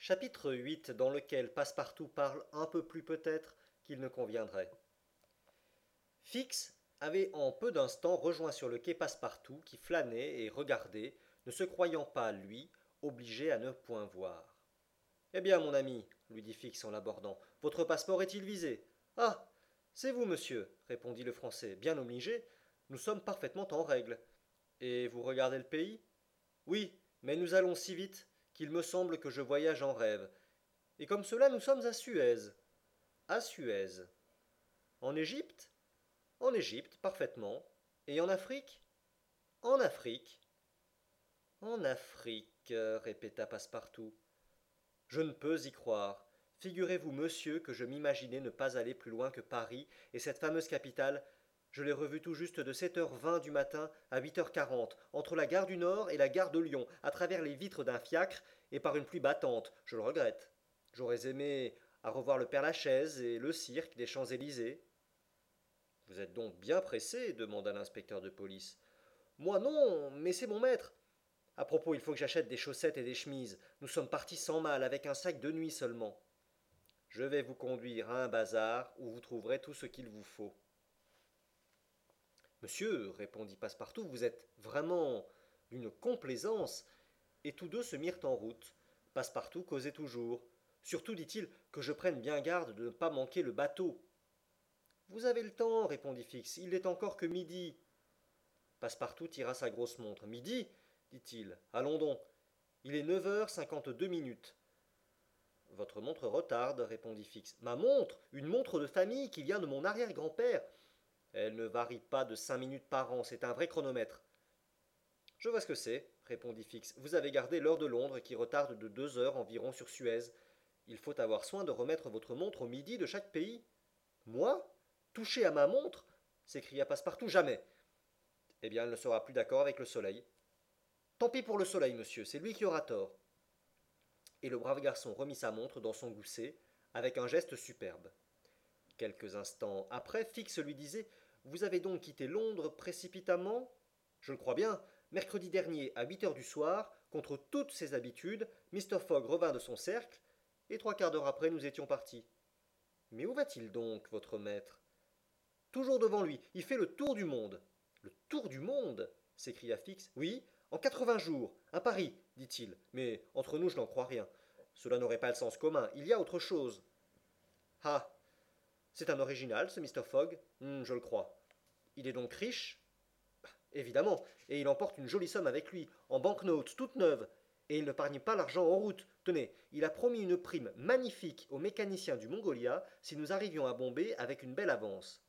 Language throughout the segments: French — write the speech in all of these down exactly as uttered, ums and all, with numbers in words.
Chapitre huit dans lequel Passepartout parle un peu plus peut-être qu'il ne conviendrait. Fix avait en peu d'instants rejoint sur le quai Passepartout qui flânait et regardait, ne se croyant pas, lui, obligé à ne point voir. Eh bien, mon ami, lui dit Fix en l'abordant, votre passeport est-il visé? Ah, c'est vous, monsieur, répondit le Français, bien obligé, nous sommes parfaitement en règle. Et vous regardez le pays? Oui, mais nous allons si vite qu'il me semble que je voyage en rêve. Et comme cela, nous sommes à Suez. À Suez. En Égypte? En Égypte, parfaitement. Et en Afrique? En Afrique. En Afrique, répéta Passepartout. Je ne peux y croire. Figurez-vous, monsieur, que je m'imaginais ne pas aller plus loin que Paris, et cette fameuse capitale, je l'ai revue tout juste de sept heures vingt du matin à huit heures quarante, entre la gare du Nord et la gare de Lyon, à travers les vitres d'un fiacre, et par une pluie battante, je le regrette. J'aurais aimé à revoir le Père-Lachaise et le cirque des Champs-Élysées. Vous êtes donc bien pressé demanda l'inspecteur de police. Moi non, mais c'est mon maître. À propos, il faut que j'achète des chaussettes et des chemises. Nous sommes partis sans mal, avec un sac de nuit seulement. Je vais vous conduire à un bazar où vous trouverez tout ce qu'il vous faut. Monsieur, répondit Passepartout, vous êtes vraiment d'une complaisance. Et tous deux se mirent en route. Passepartout causait toujours. Surtout, dit-il, que je prenne bien garde de ne pas manquer le bateau. Vous avez le temps, répondit Fix, il n'est encore que midi. Passepartout tira sa grosse montre. Midi, dit-il. Allons donc. Il est neuf heures cinquante-deux minutes. Votre montre retarde, répondit Fix. Ma montre? Une montre de famille qui vient de mon arrière-grand-père. Elle ne varie pas de cinq minutes par an, c'est un vrai chronomètre. Je vois ce que c'est, répondit Fix. Vous avez gardé l'heure de Londres qui retarde de deux heures environ sur Suez. Il faut avoir soin de remettre votre montre au midi de chaque pays. Moi? Toucher à ma montre? S'écria Passepartout. Jamais. Eh bien, elle ne sera plus d'accord avec le soleil. Tant pis pour le soleil, monsieur, c'est lui qui aura tort. Et le brave garçon remit sa montre dans son gousset, avec un geste superbe. Quelques instants après, Fix lui disait Vous avez donc quitté Londres précipitamment? Je le crois bien. Mercredi dernier, à huit heures du soir, contre toutes ses habitudes, Mister Fogg revint de son cercle, et trois quarts d'heure après, nous étions partis. Mais où va-t-il donc, votre maître? Toujours devant lui, il fait le tour du monde. Le tour du monde? S'écria Fix. Oui, en quatre-vingts jours, à Paris, dit-il. Mais entre nous, je n'en crois rien. Cela n'aurait pas le sens commun. Il y a autre chose. Ah, c'est un original, ce Mister Fogg. Hmm, je le crois. Il est donc riche? Évidemment, et il emporte une jolie somme avec lui, en banknotes toutes neuves. Et il ne pargne pas l'argent en route. Tenez, il a promis une prime magnifique aux mécaniciens du Mongolia si nous arrivions à Bombay avec une belle avance.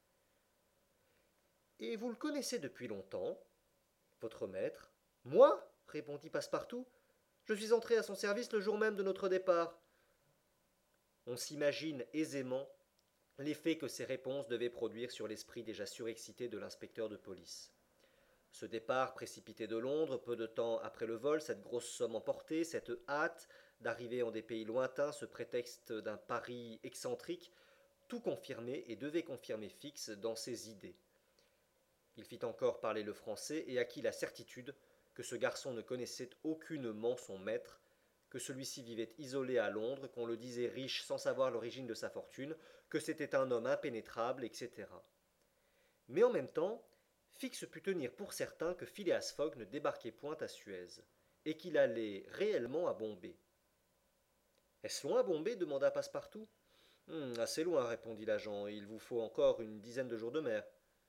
Et vous le connaissez depuis longtemps, votre maître? Moi? Répondit Passepartout. Je suis entré à son service le jour même de notre départ. On s'imagine aisément l'effet que ces réponses devaient produire sur l'esprit déjà surexcité de l'inspecteur de police. Ce départ précipité de Londres, peu de temps après le vol, cette grosse somme emportée, cette hâte d'arriver en des pays lointains, ce prétexte d'un pari excentrique, tout confirmait et devait confirmer Fix dans ses idées. Il fit encore parler le français et acquit la certitude que ce garçon ne connaissait aucunement son maître, que celui-ci vivait isolé à Londres, qu'on le disait riche sans savoir l'origine de sa fortune, que c'était un homme impénétrable, et cetera. Mais en même temps, Fix put tenir pour certain que Phileas Fogg ne débarquait point à Suez, et qu'il allait réellement à Bombay. Est-ce loin, Bombay demanda Passepartout. Hum, assez loin, répondit l'agent, il vous faut encore une dizaine de jours de mer.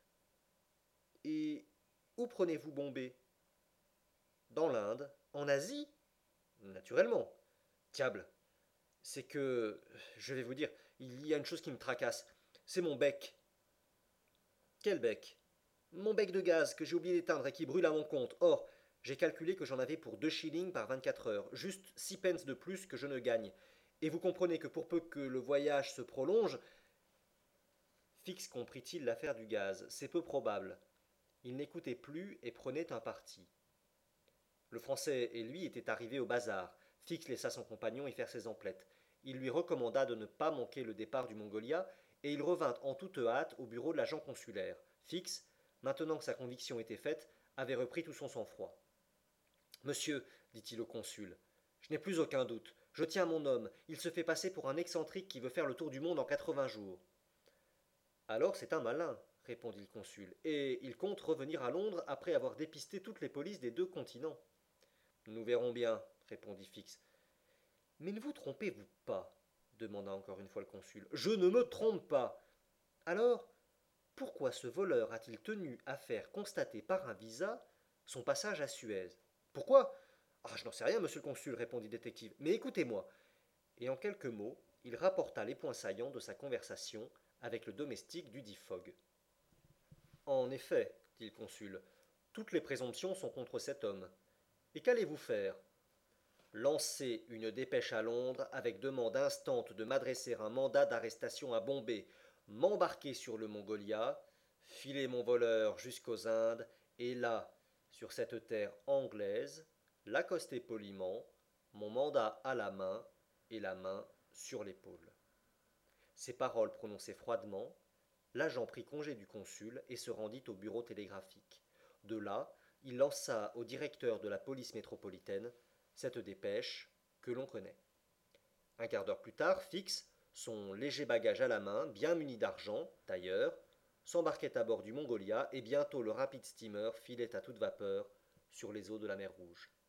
Et où prenez-vous Bombay? Dans l'Inde. En Asie? Naturellement. Diable. C'est que. Je vais vous dire, il y a une chose qui me tracasse. C'est mon bec. Quel bec? Mon bec de gaz que j'ai oublié d'éteindre et qui brûle à mon compte. Or, j'ai calculé que j'en avais pour deux shillings par vingt-quatre heures, juste six pence de plus que je ne gagne. Et vous comprenez que pour peu que le voyage se prolonge. Fix comprit-il l'affaire du gaz? C'est peu probable. Il n'écoutait plus et prenait un parti. Le Français et lui étaient arrivés au bazar. Fix laissa son compagnon y faire ses emplettes. Il lui recommanda de ne pas manquer le départ du Mongolia, et il revint en toute hâte au bureau de l'agent consulaire. Fix, maintenant que sa conviction était faite, avait repris tout son sang-froid. Monsieur, dit-il au consul, je n'ai plus aucun doute. Je tiens mon homme, il se fait passer pour un excentrique qui veut faire le tour du monde en quatre-vingts jours. Alors c'est un malin, répondit le consul, et il compte revenir à Londres après avoir dépisté toutes les polices des deux continents. Nous verrons bien, répondit Fix. Mais ne vous trompez-vous pas demanda encore une fois le consul. Je ne me trompe pas. Alors, pourquoi ce voleur a-t-il tenu à faire constater par un visa son passage à Suez? Pourquoi? Ah, je n'en sais rien, monsieur le consul, répondit le détective. Mais écoutez-moi. Et en quelques mots, il rapporta les points saillants de sa conversation avec le domestique du dit Fogg. En effet, dit le consul, toutes les présomptions sont contre cet homme. Et qu'allez-vous faire? Lancer une dépêche à Londres avec demande instante de m'adresser un mandat d'arrestation à Bombay, m'embarquer sur le Mongolia, filer mon voleur jusqu'aux Indes, et là, sur cette terre anglaise, l'accoster poliment, mon mandat à la main et la main sur l'épaule. Ces paroles prononcées froidement, l'agent prit congé du consul et se rendit au bureau télégraphique. De là, il lança au directeur de la police métropolitaine cette dépêche que l'on connaît. Un quart d'heure plus tard, Fix, son léger bagage à la main, bien muni d'argent, d'ailleurs, s'embarquait à bord du Mongolia et bientôt le rapide steamer filait à toute vapeur sur les eaux de la mer Rouge.